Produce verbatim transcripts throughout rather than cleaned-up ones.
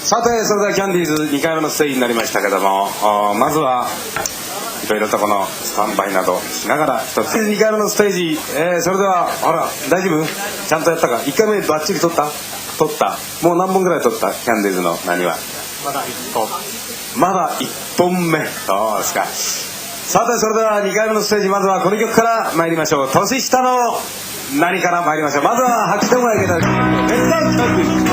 さてそれではキャンディーズにかいめのステージになりましたけども、まずはいろいろとこのスタンバイなどしながら一つにかいめのステージ、えー、それではあら大丈夫ちゃんとやったかいっかいめバッチリ撮った撮ったもう何本ぐらい撮ったキャンディーズの何はまだいっぽんまだいっぽんめそうですか。さてそれではにかいめのステージまずはこの曲から参りましょう。年下の何から参りましょう。まずは拍手をもらいただきます。レッツゴーキャンディーズ、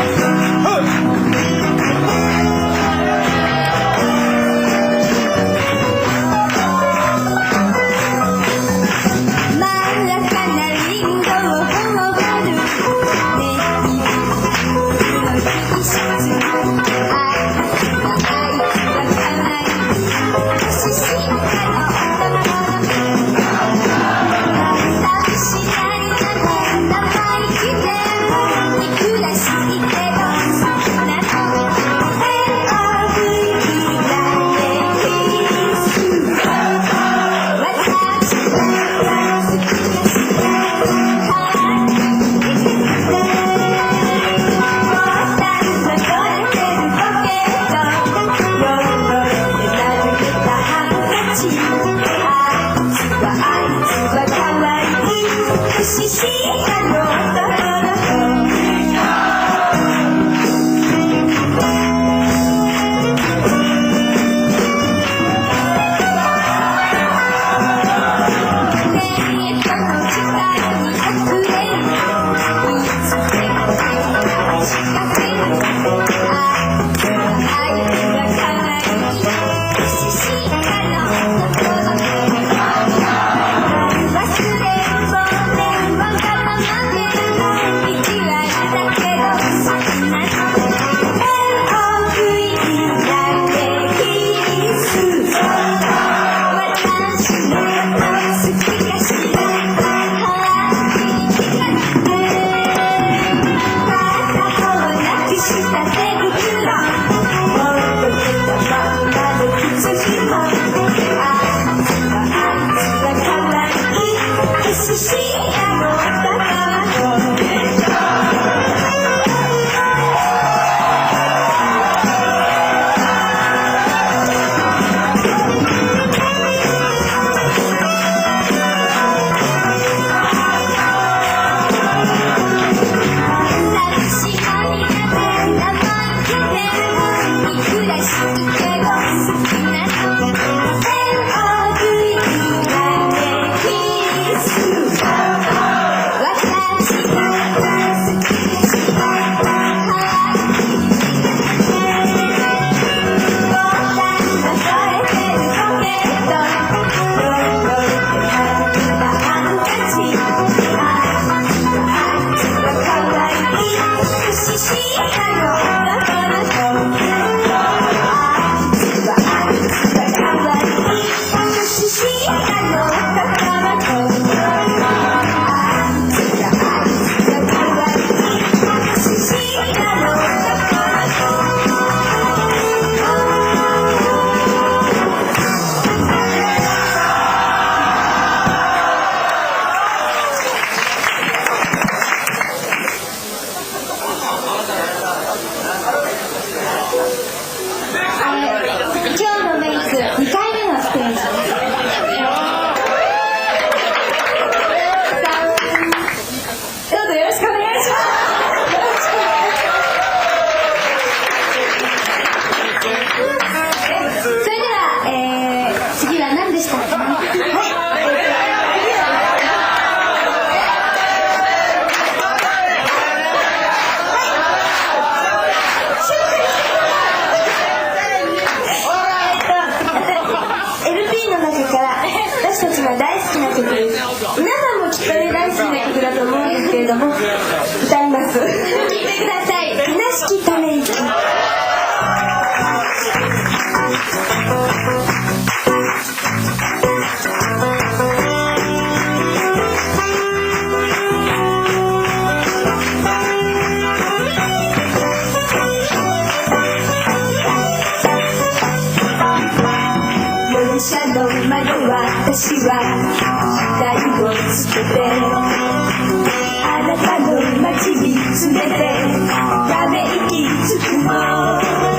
歌います。聴いてください。虚しきため息。電車の窓は私は光をつけてあなたの街に連れてため息つくの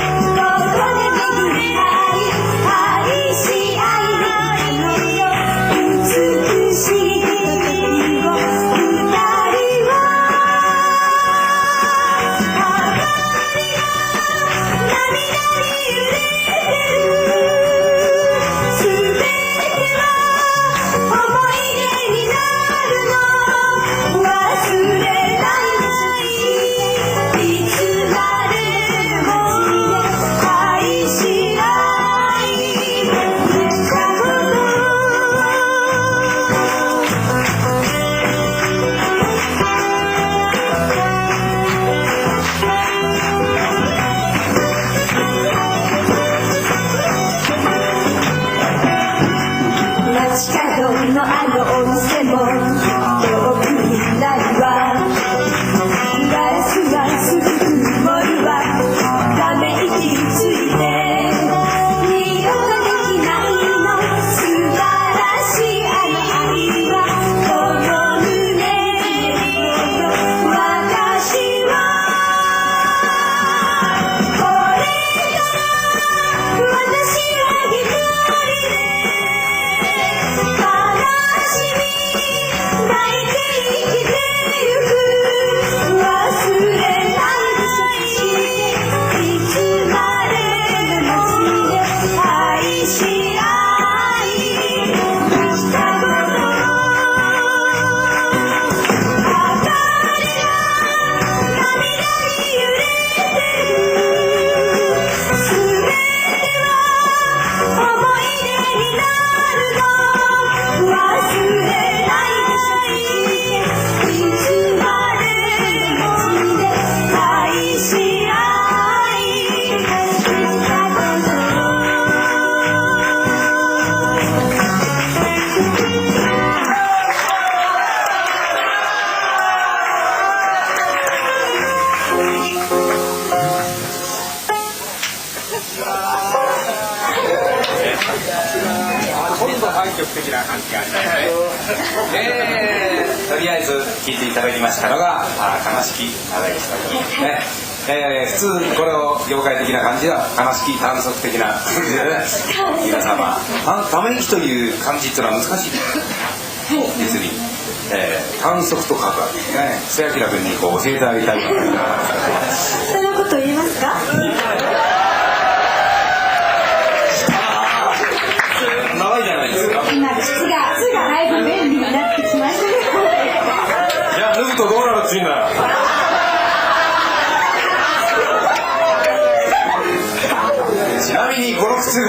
曲的な感じがありますね。えー、とりあえず聴いていただきましたのが「あ悲しきため息というね。えー、普通これを業界的な感じでは悲しき短足的な感じでね、皆様ため息という漢字っていうのは難しいです、はい、実に、えー、短足と書くわけですね。布施明君にこう教えてあげたいと思います。 そんなこと言いますか？ 長いじゃないですか。 今靴が靴がだいぶ便利になってきました。 いや脱ぐとどうなるっていうんだよ。ちなみにこの靴が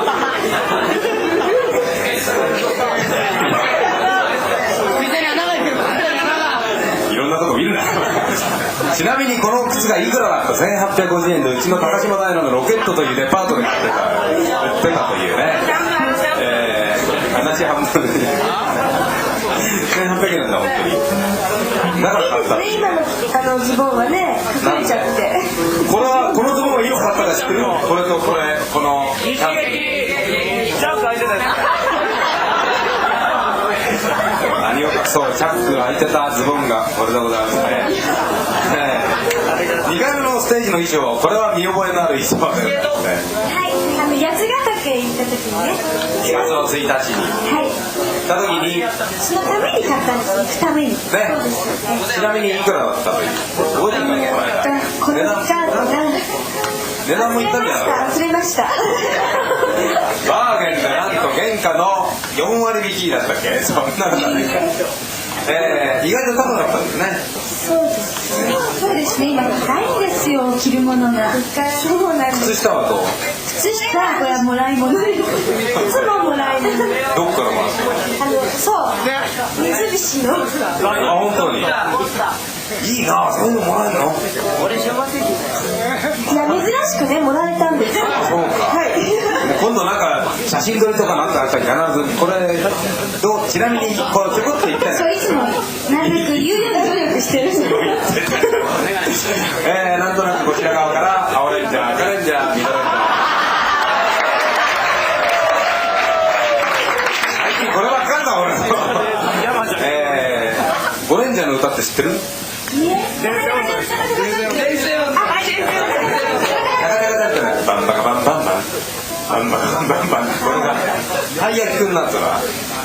いろんなとこ見るな。ちなみにこの靴がいくらだった？せんはっぴゃくごじゅうえんでうちの高島平のロケットというデパートで買ってた売ってたというね、えー、話半分でせんはっぴゃくえんなんだ本当に。だから買った。 今のあのズボンはね隠れちゃって。 これはこのズボンはいつ買ったか知ってるの？これとこれこの一撃ジャンプ開いてたやつ。 何を隠そうチャックが開いてたズボンがこれでございますね。にかいめのステージの衣装、これは見覚えのある衣装で、ね、 はい、あの八ヶ岳行った時にね、 しがつのついたちにはい行った時に、 そのために買ったんです。行くために、ね、 ちなみにいくらだったという覚えてるかこの間このカードが値段も言ったんじゃない忘れました。 バーゲンでなんと原価のよんわり引きだったっけ？そんなのないか、えー、意外と高かったんですね。 そうですね。そうですね。今高いんですよ、着るものが。そうなんです。 靴下はどう？ 靴下はこれはもらい物です。靴ももらい物。 どっからもらったの？ あのそう三菱の。 あ本当に。いいな、そういうのもらえるの？ いや珍しくねもらえたんです。 そうか。 はい。 今度なんか写真撮りとかなんかあったら必ずこれどうちなみにこれちょこっと言ってね。 そういつもなるべく言うように努力してる。 えー、なんとなくこちら側から青レンジャー赤レンジャー緑レンジャー。最近こればっかりだ俺の。えー、ゴレンジャーの歌って知ってる？バンバカバンバンバンバンバンバカバンバンバン、これがたい焼きくんなんつうのは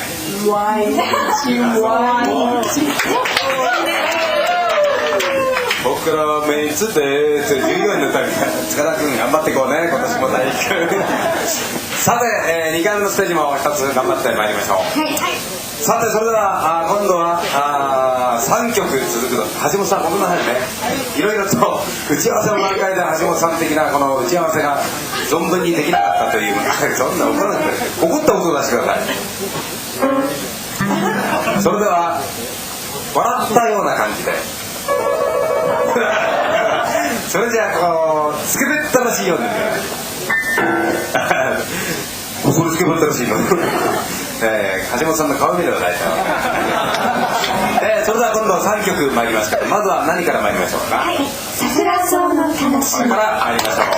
僕らはメンツでって従業員の歌みたいな。塚田くん頑張っていこうね今年も大工。さて、えー、にかいめのステージも一つ頑張ってまいりましょう。 はいはい。 さてそれではあ今度はあさんきょく続くの。橋本さんごめんなさいね、いろいろと打ち合わせの段階で橋本さん的なこの打ち合わせが存分にできなかったというそんな怒らないで怒った音を出してください。それでは笑ったような感じでそれじゃあこうつけべったらしいようにここでつけべったらしいのえー、橋本さんの顔見れば大体、えー、それでは今度はさんきょく参りますけど、まずは何から参りましょうか。 はい、桜草の楽しみ。 これから参りましょう。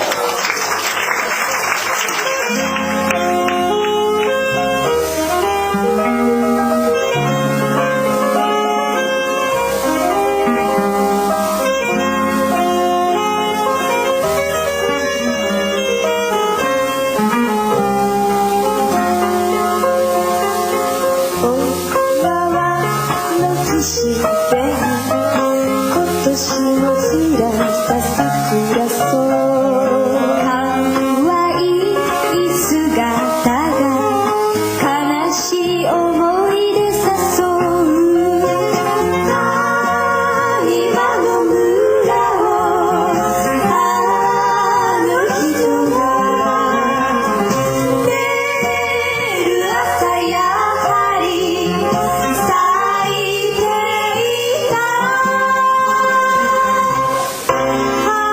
は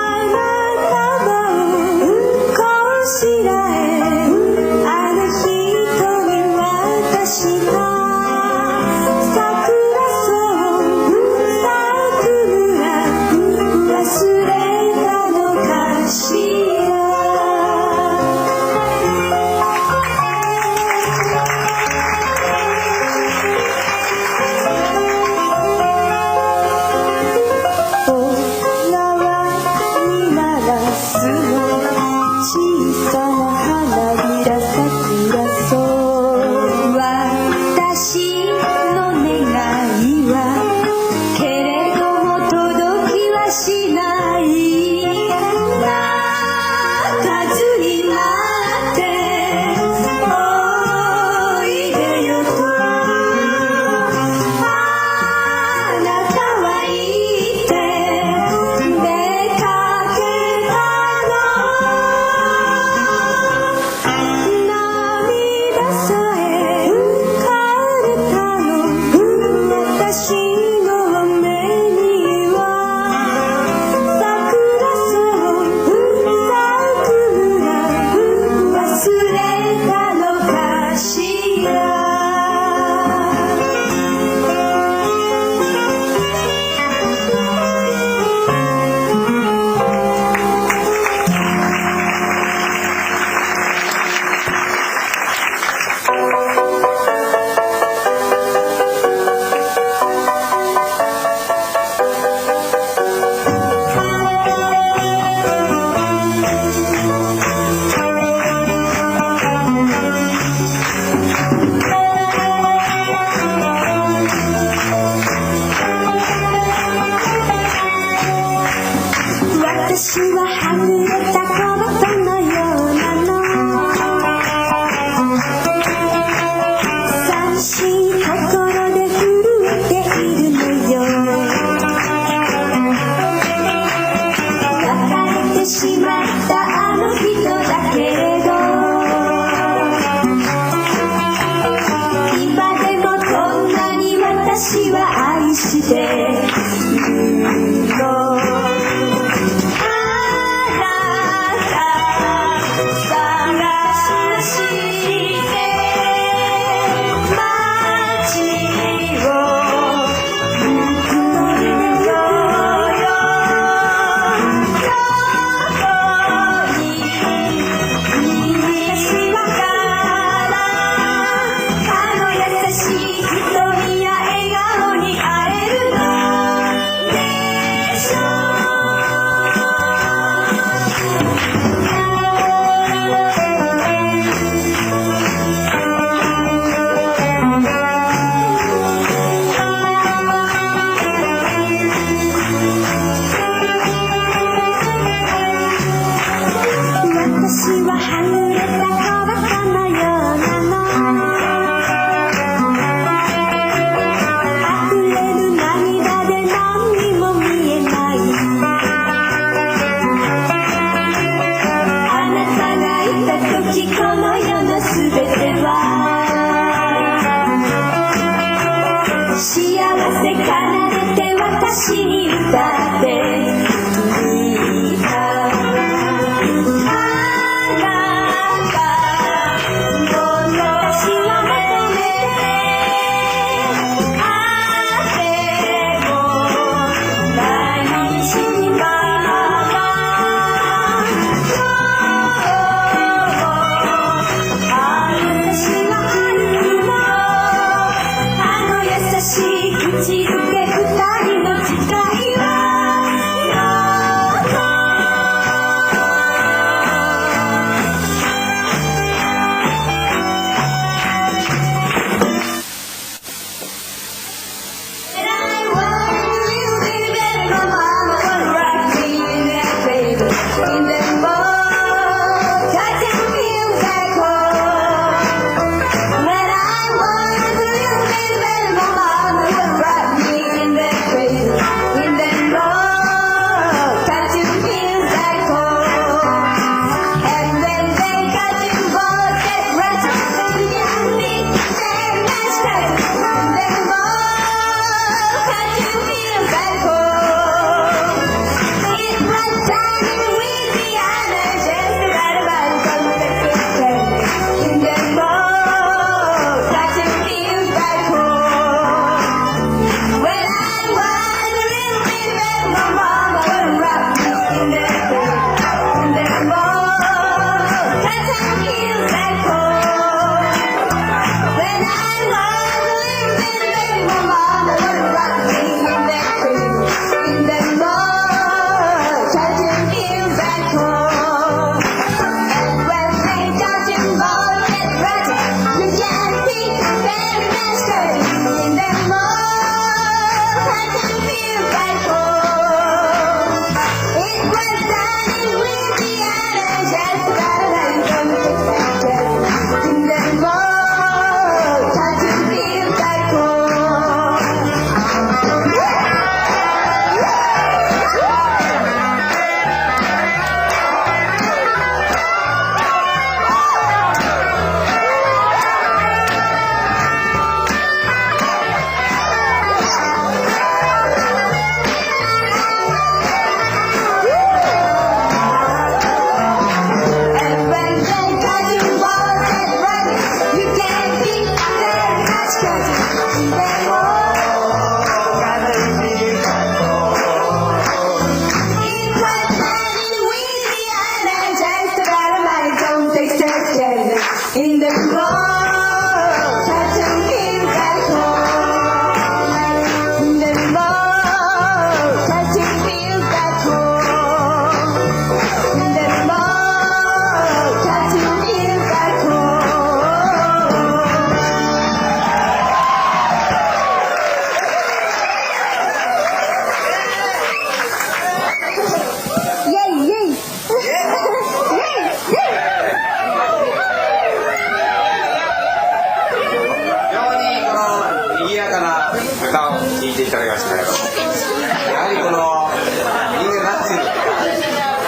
私ははぐれた小鳩のようなの寂しい心で震えているのよ別れてしまったあの人だけれど今でもこんなに私は愛しているのあなた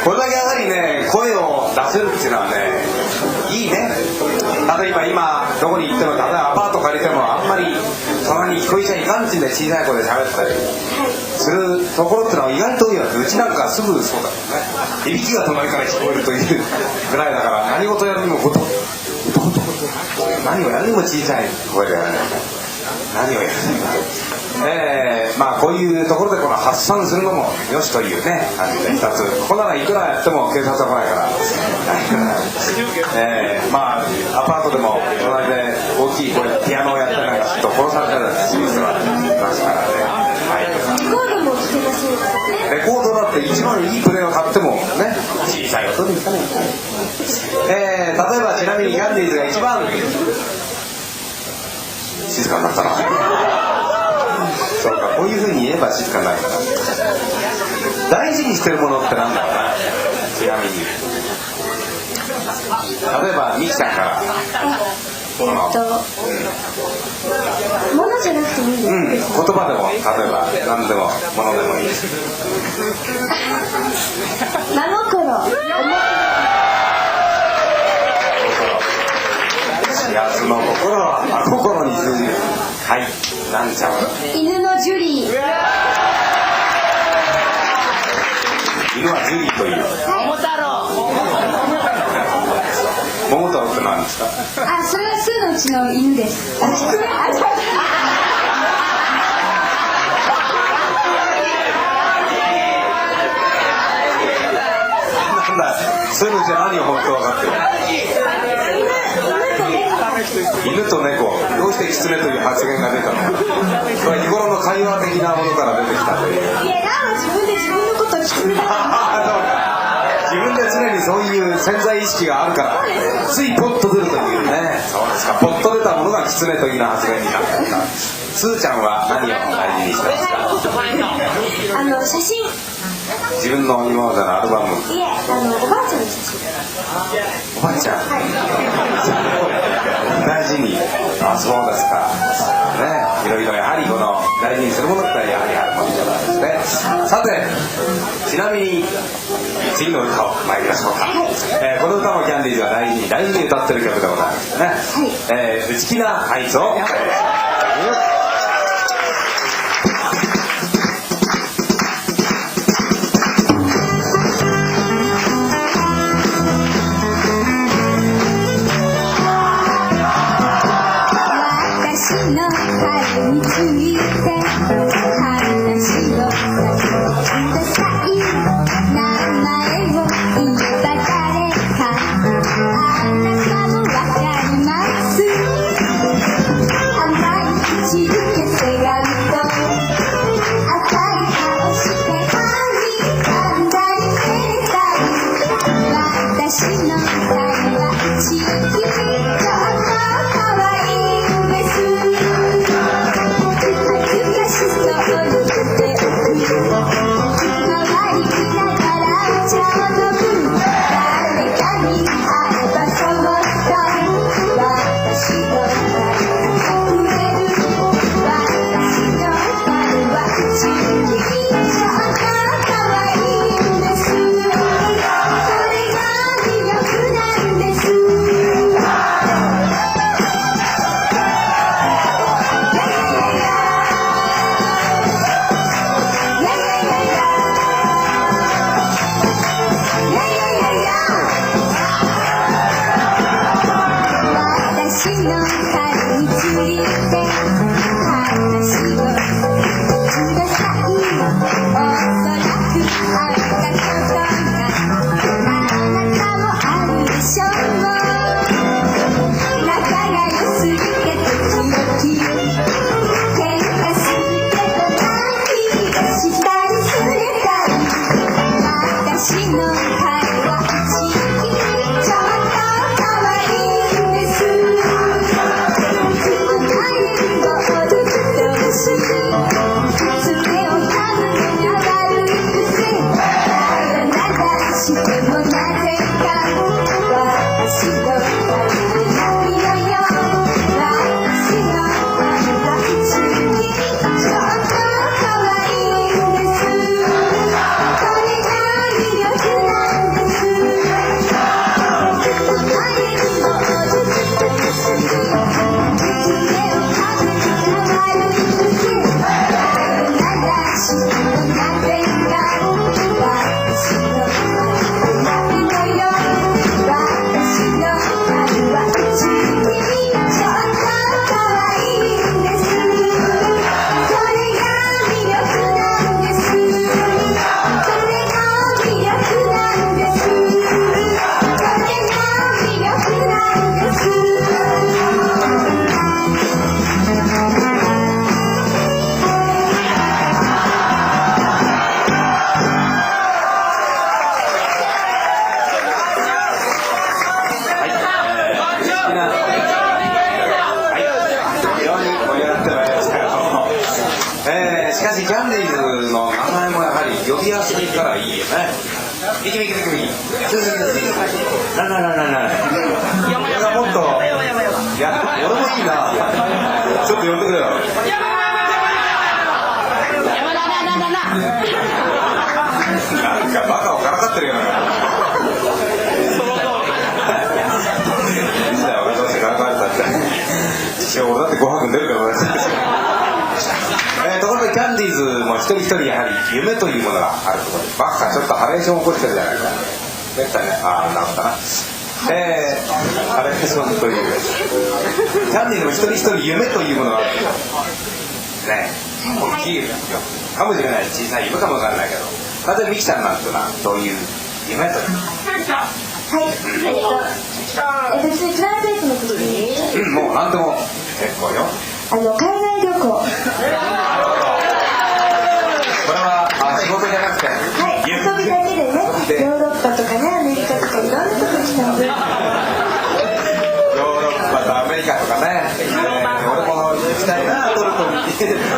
これだけやはりね声を出せるっていうのはねいいね。例えば今どこに行っても例えばアパート借りてもあんまり隣に聞こえちゃいかんちんで小さい声で喋ったりするところってのは意外と多いわけ。うちなんかすぐそうだもんね。いびきが隣から聞こえるというぐらいだから何事やるにもこと何をやるにも小さい声でやらない何をやるにもえー、まあこういうところでこの発散するのもよしというね感じで一つここならいくらやっても警察は来ないからえー、まあアパートでも隣で大きい声でピアノをやったりなんかすると殺されたりする人がいますからね、はい、 レコードも聞けませんからね。 レコードだって一番いいプレーを買ってもね小さい音にいかない、えー、例えばちなみにキャンディーズが一番静かになったなそうか、こういうふうに言えば静かになる。大事にしてるものってなんだろうな。ちなみに例えばミキさんからえーっと、ものじゃなくてもいいですか、 うん、言葉でも例えば何でもものでもいいです。 真心幸せの心は真心に通じる。はい、なんちゃん犬のジュリー。 犬はジュリーという。 桃太郎。 桃太郎って何ですか。 あ、それは数のうちの犬です。あ、キツネ。あ、 なんだ、数のうちは何を本当分かってる。犬と猫、どうしてキツネという発言が出たのか。これ日頃の会話的なものから出てきたという。 いや、ランは自分で自分のことをキツネだと自分で常にそういう潜在意識があるからついポッと出るというね。そうですか、ポッと出たものがキツネというような発言になったんだ。スーちゃんは何を大事にしてますか。 あの、写真。 自分の今までのアルバム。 いえ、あの、おばあちゃんの写真。 おばあちゃん、 はい。 大事に。あ、そうですかね。いろいろやはりこの大事にするものってやはりあるものなんですね。さて、ちなみに次の歌を参りましょうか、はい。えー、この歌もキャンディーズが大事に大事に歌ってる曲でございますね。はい。えー、内気なあいつをたらいいよね。いけいけいけいけ。ななななな。俺がもっと、いや、俺もいいな。ちょっと呼んでくれよ。なんかバカをからかってるよな。いいんだよ、俺どうしてからかわれたって。一応俺だってごはくん出るから俺。えー、ところでキャンディーズも一人一人やはり夢というものがあるところで、バッカちょっとハレーション起こしてるじゃないか。めったにね、ああ、なるほどな。えー、ハレーションというキャンディーズも一人一人夢というものがあるね。大きいかもしれない、小さい夢かもわからないけど、なぜミキちゃんなんていうのはどういう夢というはい、えっと、別にプライベートのことでいい？ うん、もう何でも結構よ。 あの、海外旅行。 これはあ仕事じゃなくて、 はい、遊びだけでね、ヨーロッパとかね、アメリカとかいろんなとこ来たんで。 ヨーロッパとアメリカとかね、えー、俺も行きたいな、トルコに。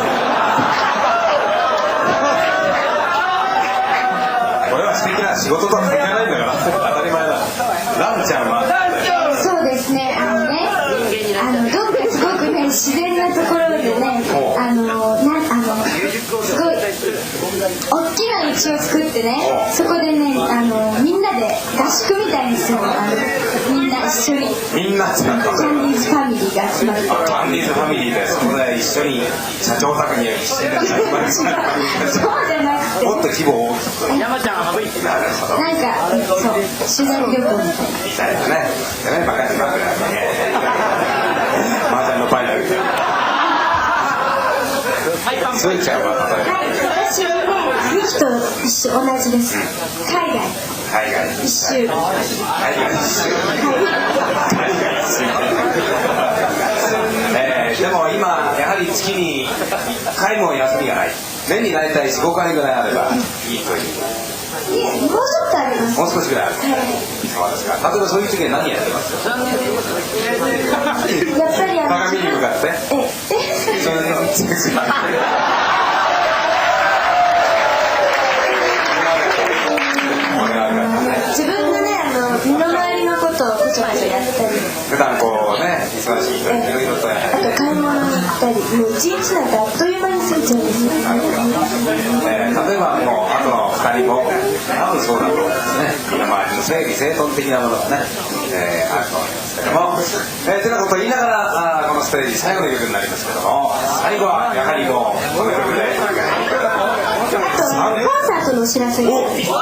これは素敵な仕事とは関係ないんだから当たり前だ。ランちゃんはそうですね、あのね、あのどっかすごくね、自然なところでね、あのなあのすごい大きな道を作ってね、そこでね、あのみんなで合宿みたいにするの、あのみんな一緒にみんなキャンディーズファミリーが集まって、 ャンディーズファミリーでそこで一緒に社長宅に一緒に集まる。 そうじゃなくて、 もっと規模を大きく。 山ちゃんは省いてなるほど。 なんかそう取材旅行みたいな。 みたいなね。でね、バカにバカに。マージャンのパイナル。スーちゃんは例えば。 はい、私はね、ミキと一緒同じです。海外海外一周。 海外一周。海外一周。えー、でも今やはり月にいっかいも休みがない。年に大体よん、ごかいぐらいあればいいという。 いえ、もうちょっとあります。 もう少しぐらいある。 はい。 そうですか。例えばそういう時に何やってますか。 やっぱりあの鏡に向かって。 ええ。 それの自分のね、あの身の回りのことをこちょこちょやったり、 普段こうね、忙しい人いろいろとやあと買い物に行ったり、もう一日なんかあっという間に過ぎちゃうんですよ。 えー、例えばもうあとのふたりも多分そうだと思うんですね。身の回りの整理整頓的なものがね、えー、あると思いますけども、えー、てなことを言いながらあこのステージ最後の曲になりますけども、最後はやはりもうこの曲であとコンサートのお知らせです。 おい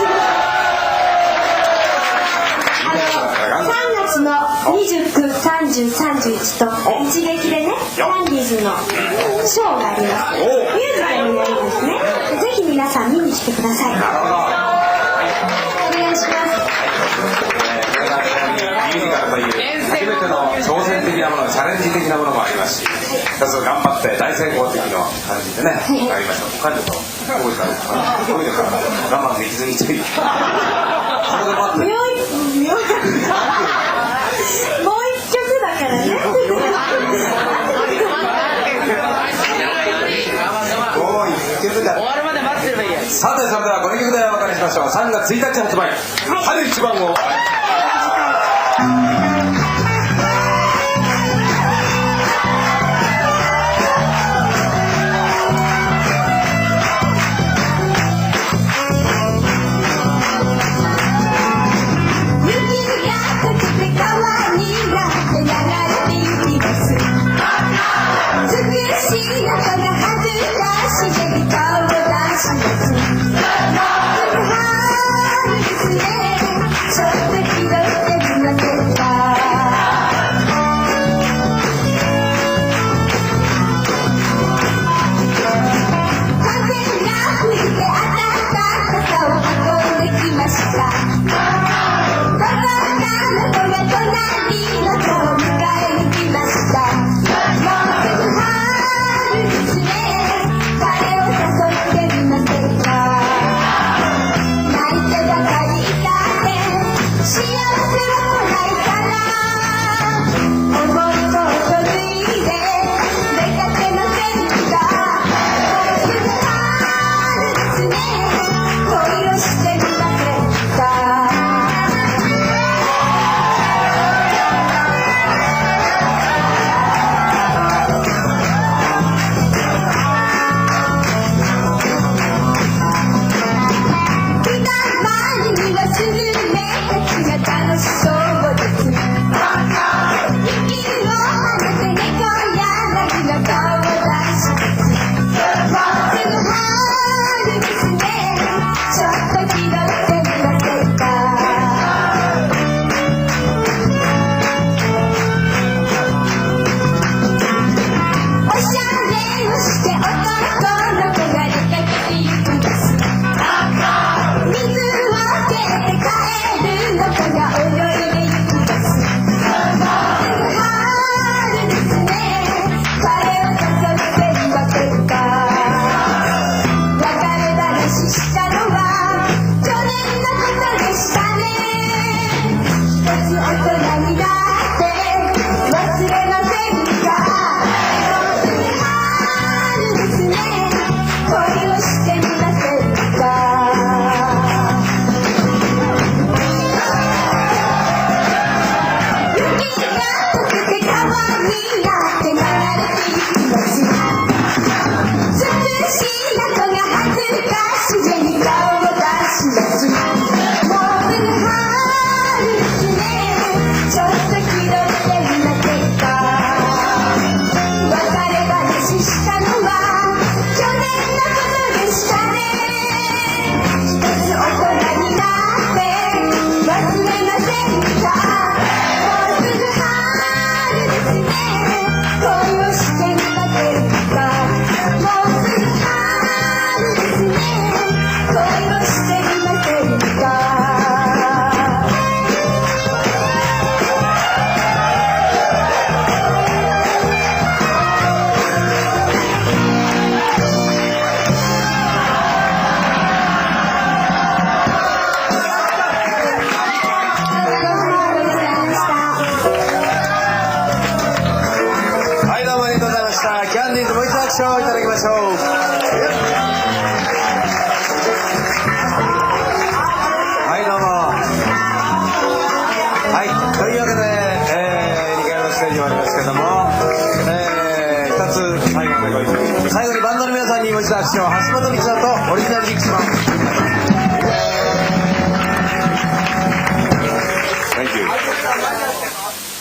さんがつのにじゅうく、さんじゅう、さんじゅういちと一撃でね、キャンディーズのショーがあります。ミュージカルになりますね。ぜひ皆さん見に来てください。 なるほど。 お願いします。 ミュージカルという初めての挑戦的なもの、チャレンジ的なものもありますし、一つ頑張って大成功的な感じでね、やりましょう。他にもどういうか、どういうか我慢できずについ。それで待って。 もう一曲だからね。 もう一曲だ。 終わるまで待ってればいいや。 さてそれではこの曲でお別れしましょう。さんがついたち発売、春一番を。 ちょっと気取ってみませんか。 師匠橋本光とオリジナルディクション Thank you